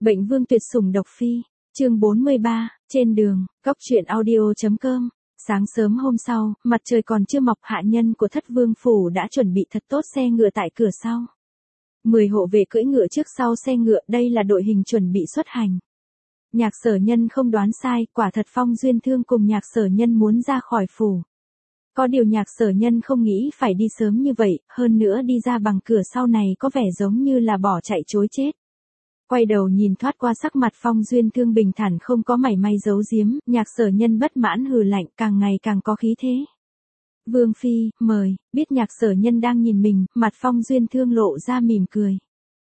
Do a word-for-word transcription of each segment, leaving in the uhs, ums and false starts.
Bệnh vương tuyệt sủng độc phi, chương bốn mươi ba, trên đường, góc truyện audio.com. Sáng sớm hôm sau, mặt trời còn chưa mọc, hạ nhân của Thất Vương phủ đã chuẩn bị thật tốt xe ngựa tại cửa sau. Mười hộ vệ cưỡi ngựa trước sau xe ngựa, đây là đội hình chuẩn bị xuất hành. Nhạc Sở Nhân không đoán sai, quả thật Phong Duyên Thương cùng Nhạc Sở Nhân muốn ra khỏi phủ. Có điều Nhạc Sở Nhân không nghĩ phải đi sớm như vậy, hơn nữa đi ra bằng cửa sau này có vẻ giống như là bỏ chạy chối chết. Quay đầu nhìn thoát qua sắc mặt Phong Duyên Thương bình thản không có mảy may giấu giếm, Nhạc Sở Nhân bất mãn hừ lạnh, càng ngày càng có khí thế. Vương phi, mời, biết Nhạc Sở Nhân đang nhìn mình, mặt Phong Duyên Thương lộ ra mỉm cười.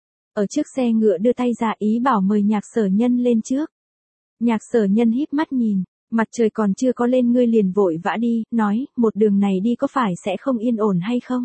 Ở trước xe ngựa đưa tay ra ý bảo mời Nhạc Sở Nhân lên trước. Nhạc Sở Nhân híp mắt nhìn, mặt trời còn chưa có lên ngươi liền vội vã đi, nói, một đường này đi có phải sẽ không yên ổn hay không?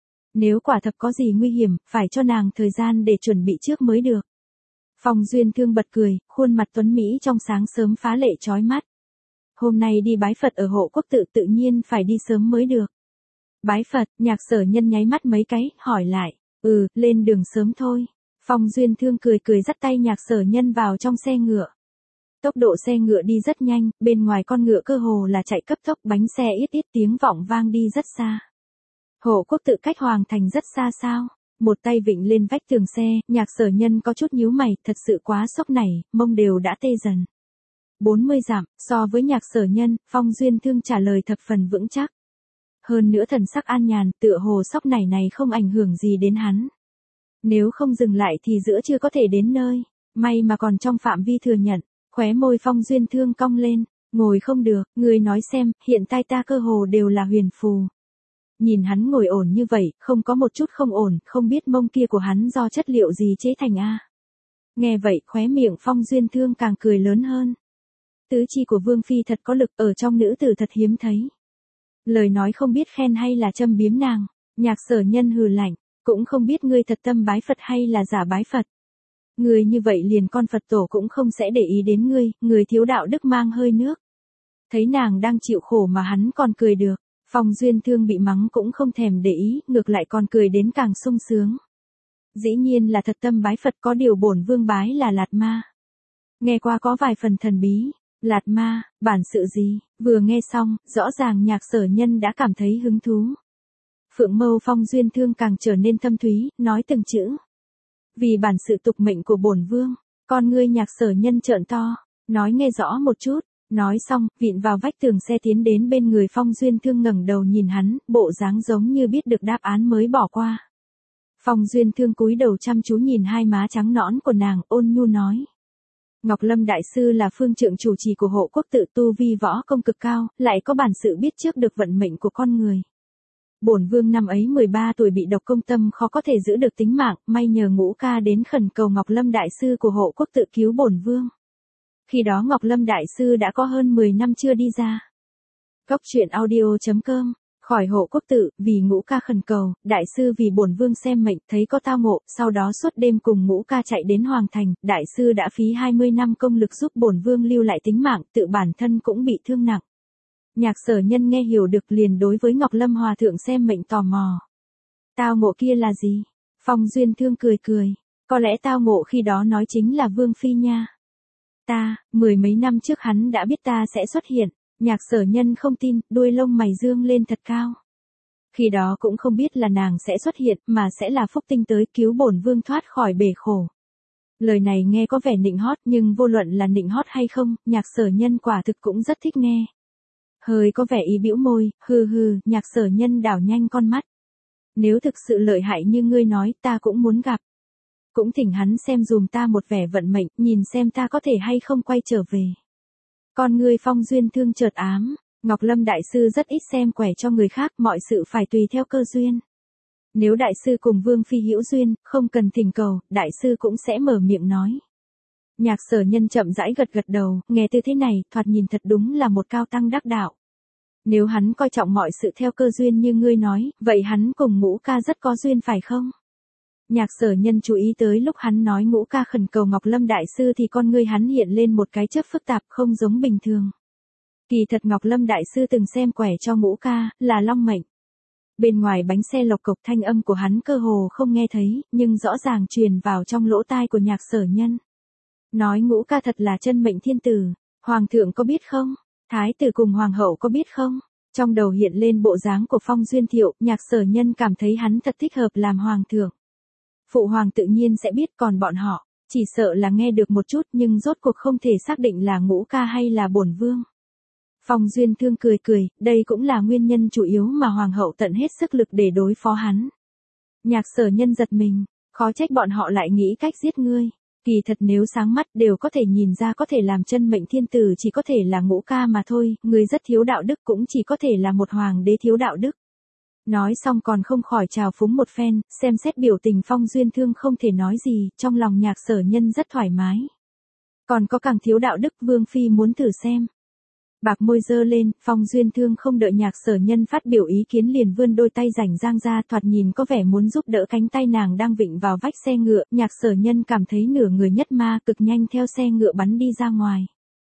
Nếu quả thật có gì nguy hiểm, phải cho nàng thời gian để chuẩn bị trước mới được. Phong Duyên Thương bật cười, khuôn mặt tuấn Mỹ trong sáng sớm phá lệ chói mắt. Hôm nay đi bái Phật ở Hộ Quốc Tự tự nhiên phải đi sớm mới được. Bái Phật, Nhạc Sở Nhân nháy mắt mấy cái, hỏi lại, ừ, lên đường sớm thôi. Phong Duyên Thương cười cười dắt tay Nhạc Sở Nhân vào trong xe ngựa. Tốc độ xe ngựa đi rất nhanh, bên ngoài con ngựa cơ hồ là chạy cấp tốc, bánh xe ít ít tiếng vọng vang đi rất xa. Hộ Quốc Tự cách Hoàng Thành rất xa sao? Một tay vịnh lên vách tường xe, Nhạc Sở Nhân có chút nhíu mày, thật sự quá sốc này, mông đều đã tê dần. bốn mươi dặm, so với Nhạc Sở Nhân, Phong Duyên Thương trả lời thập phần vững chắc. Hơn nữa thần sắc an nhàn, tựa hồ sốc này này không ảnh hưởng gì đến hắn. Nếu không dừng lại thì giữa chưa có thể đến nơi, may mà còn trong phạm vi thừa nhận, khóe môi Phong Duyên Thương cong lên, ngồi không được, người nói xem, hiện tại ta cơ hồ đều là huyền phù. Nhìn hắn ngồi ổn như vậy, không có một chút không ổn, không biết mông kia của hắn do chất liệu gì chế thành a. Nghe vậy, khóe miệng Phong Duyên Thương càng cười lớn hơn. Tứ chi của Vương phi thật có lực, ở trong nữ tử thật hiếm thấy. Lời nói không biết khen hay là châm biếm nàng, Nhạc Sở Nhân hừ lạnh, cũng không biết ngươi thật tâm bái Phật hay là giả bái Phật. Ngươi như vậy liền con Phật tổ cũng không sẽ để ý đến ngươi, người thiếu đạo đức mang hơi nước. Thấy nàng đang chịu khổ mà hắn còn cười được. Phong Duyên Thương bị mắng cũng không thèm để ý, ngược lại còn cười đến càng sung sướng. Dĩ nhiên là thật tâm bái Phật, có điều bổn vương bái là Lạt Ma. Nghe qua có vài phần thần bí, Lạt Ma, bản sự gì, vừa nghe xong, rõ ràng Nhạc Sở Nhân đã cảm thấy hứng thú. Phượng mâu Phong Duyên Thương càng trở nên thâm thúy, nói từng chữ. Vì bản sự tục mệnh của bổn vương, con ngươi Nhạc Sở Nhân trợn to, nói nghe rõ một chút. Nói xong, vịn vào vách tường xe tiến đến bên người Phong Duyên Thương ngẩng đầu nhìn hắn, bộ dáng giống như biết được đáp án mới bỏ qua. Phong Duyên Thương cúi đầu chăm chú nhìn hai má trắng nõn của nàng, ôn nhu nói. Ngọc Lâm Đại Sư là phương trượng chủ trì của Hộ Quốc Tự, tu vi võ công cực cao, lại có bản sự biết trước được vận mệnh của con người. Bổn vương năm ấy mười ba tuổi bị độc công tâm khó có thể giữ được tính mạng, may nhờ Ngũ ca đến khẩn cầu Ngọc Lâm Đại Sư của Hộ Quốc Tự cứu bổn vương. Khi đó Ngọc Lâm Đại Sư đã có hơn mười năm chưa đi ra. Góc truyện audio.com, khỏi Hộ Quốc Tự, vì Ngũ ca khẩn cầu, Đại Sư vì bổn vương xem mệnh, thấy có tao ngộ, sau đó suốt đêm cùng Ngũ ca chạy đến Hoàng Thành, Đại Sư đã phí hai mươi năm công lực giúp bổn vương lưu lại tính mạng, tự bản thân cũng bị thương nặng. Nhạc Sở Nhân nghe hiểu được liền đối với Ngọc Lâm Hòa Thượng xem mệnh tò mò. Tao ngộ kia là gì? Phong Duyên Thương cười cười, có lẽ tao ngộ khi đó nói chính là Vương phi nha. Ta, mười mấy năm trước hắn đã biết ta sẽ xuất hiện, Nhạc Sở Nhân không tin, đuôi lông mày dương lên thật cao. Khi đó cũng không biết là nàng sẽ xuất hiện, mà sẽ là Phúc Tinh tới cứu bổn vương thoát khỏi bể khổ. Lời này nghe có vẻ nịnh hót, nhưng vô luận là nịnh hót hay không, Nhạc Sở Nhân quả thực cũng rất thích nghe. Hơi có vẻ ý bĩu môi, hừ hừ, Nhạc Sở Nhân đảo nhanh con mắt. Nếu thực sự lợi hại như ngươi nói, ta cũng muốn gặp. Cũng thỉnh hắn xem dùm ta một vẻ vận mệnh, nhìn xem ta có thể hay không quay trở về. Con ngươi Phong Duyên Thương chợt ám, Ngọc Lâm Đại Sư rất ít xem quẻ cho người khác, mọi sự phải tùy theo cơ duyên. Nếu Đại Sư cùng Vương phi hữu duyên, không cần thỉnh cầu, Đại Sư cũng sẽ mở miệng nói. Nhạc Sở Nhân chậm rãi gật gật đầu, nghe từ thế này, thoạt nhìn thật đúng là một cao tăng đắc đạo. Nếu hắn coi trọng mọi sự theo cơ duyên như ngươi nói, vậy hắn cùng Ngũ ca rất có duyên phải không? Nhạc Sở Nhân chú ý tới lúc hắn nói Ngũ ca khẩn cầu Ngọc Lâm Đại Sư thì con ngươi hắn hiện lên một cái chớp phức tạp không giống bình thường. Kỳ thật Ngọc Lâm Đại Sư từng xem quẻ cho Ngũ ca, là long mệnh. Bên ngoài bánh xe lộc cộc thanh âm của hắn cơ hồ không nghe thấy, nhưng rõ ràng truyền vào trong lỗ tai của Nhạc Sở Nhân. Nói Ngũ ca thật là chân mệnh thiên tử, hoàng thượng có biết không? Thái tử cùng hoàng hậu có biết không? Trong đầu hiện lên bộ dáng của Phong Duyên Thiệu, Nhạc Sở Nhân cảm thấy hắn thật thích hợp làm hoàng thượng. Phụ hoàng tự nhiên sẽ biết, còn bọn họ, chỉ sợ là nghe được một chút nhưng rốt cuộc không thể xác định là Ngũ ca hay là bổn vương. Phong Duyên Thương cười cười, đây cũng là nguyên nhân chủ yếu mà hoàng hậu tận hết sức lực để đối phó hắn. Nhạc Sở Nhân giật mình, khó trách bọn họ lại nghĩ cách giết ngươi. Kỳ thật nếu sáng mắt đều có thể nhìn ra có thể làm chân mệnh thiên tử chỉ có thể là Ngũ ca mà thôi, người rất thiếu đạo đức cũng chỉ có thể là một hoàng đế thiếu đạo đức. Nói xong còn không khỏi trào phúng một phen, xem xét biểu tình Phong Duyên Thương không thể nói gì, trong lòng Nhạc Sở Nhân rất thoải mái. Còn có càng thiếu đạo đức, Vương Phi muốn thử xem. Bạc môi dơ lên, Phong Duyên Thương không đợi Nhạc Sở Nhân phát biểu ý kiến liền vươn đôi tay rảnh rang ra, thoạt nhìn có vẻ muốn giúp đỡ cánh tay nàng đang vịnh vào vách xe ngựa. Nhạc Sở Nhân cảm thấy nửa người nhất ma cực nhanh theo xe ngựa bắn đi ra ngoài.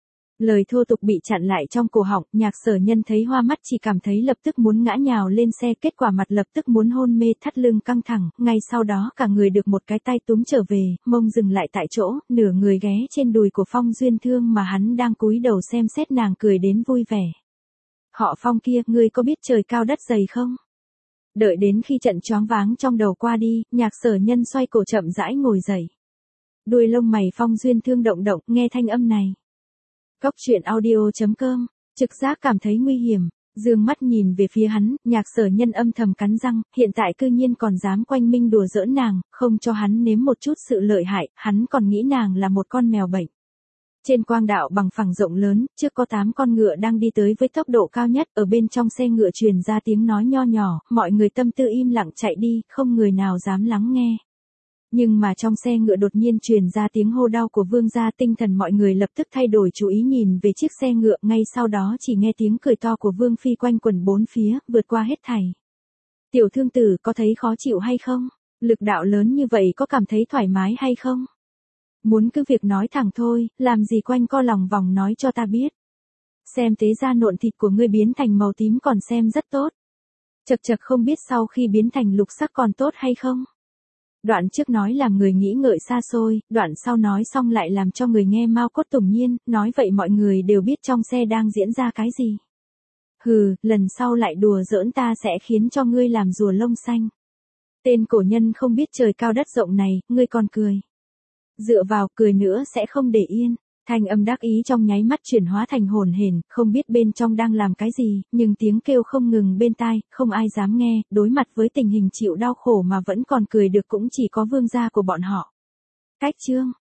Lời thô tục bị chặn lại trong cổ họng, Nhạc Sở Nhân thấy hoa mắt chỉ cảm thấy lập tức muốn ngã nhào lên xe, kết quả mặt lập tức muốn hôn mê, thắt lưng căng thẳng, ngay sau đó cả người được một cái tay túm trở về, mông dừng lại tại chỗ, nửa người ghé trên đùi của Phong Duyên Thương mà hắn đang cúi đầu xem xét nàng cười đến vui vẻ. Họ Phong kia, ngươi có biết trời cao đất dày không? Đợi đến khi trận choáng váng trong đầu qua đi, Nhạc Sở Nhân xoay cổ chậm rãi ngồi dậy. Đuôi lông mày Phong Duyên Thương động động, nghe thanh âm này. Cốc truyện audio chấm com, trực giác cảm thấy nguy hiểm, dương mắt nhìn về phía hắn, Nhạc Sở Nhân âm thầm cắn răng, hiện tại cư nhiên còn dám quanh minh đùa giỡn nàng, không cho hắn nếm một chút sự lợi hại, hắn còn nghĩ nàng là một con mèo bệnh. Trên quang đạo bằng phẳng rộng lớn, trước có tám con ngựa đang đi tới với tốc độ cao nhất, ở bên trong xe ngựa truyền ra tiếng nói nho nhỏ, mọi người tâm tư im lặng chạy đi, không người nào dám lắng nghe. Nhưng mà trong xe ngựa đột nhiên truyền ra tiếng hô đau của vương gia, tinh thần mọi người lập tức thay đổi chú ý nhìn về chiếc xe ngựa, ngay sau đó chỉ nghe tiếng cười to của vương phi quanh quẩn bốn phía, vượt qua hết thảy. Tiểu thương tử có thấy khó chịu hay không? Lực đạo lớn như vậy có cảm thấy thoải mái hay không? Muốn cứ việc nói thẳng thôi, làm gì quanh co lòng vòng nói cho ta biết. Xem tế ra nộn thịt của ngươi biến thành màu tím còn xem rất tốt. Chật chật không biết sau khi biến thành lục sắc còn tốt hay không? Đoạn trước nói làm người nghĩ ngợi xa xôi, đoạn sau nói xong lại làm cho người nghe mau cốt tủng nhiên, nói vậy mọi người đều biết trong xe đang diễn ra cái gì. Hừ, lần sau lại đùa giỡn ta sẽ khiến cho ngươi làm rùa lông xanh. Tên cổ nhân không biết trời cao đất rộng này, ngươi còn cười. Dựa vào, cười nữa sẽ không để yên. Thanh âm đắc ý trong nháy mắt chuyển hóa thành hồn hển, không biết bên trong đang làm cái gì, nhưng tiếng kêu không ngừng bên tai, không ai dám nghe, đối mặt với tình hình chịu đau khổ mà vẫn còn cười được cũng chỉ có vương gia của bọn họ. Cách chương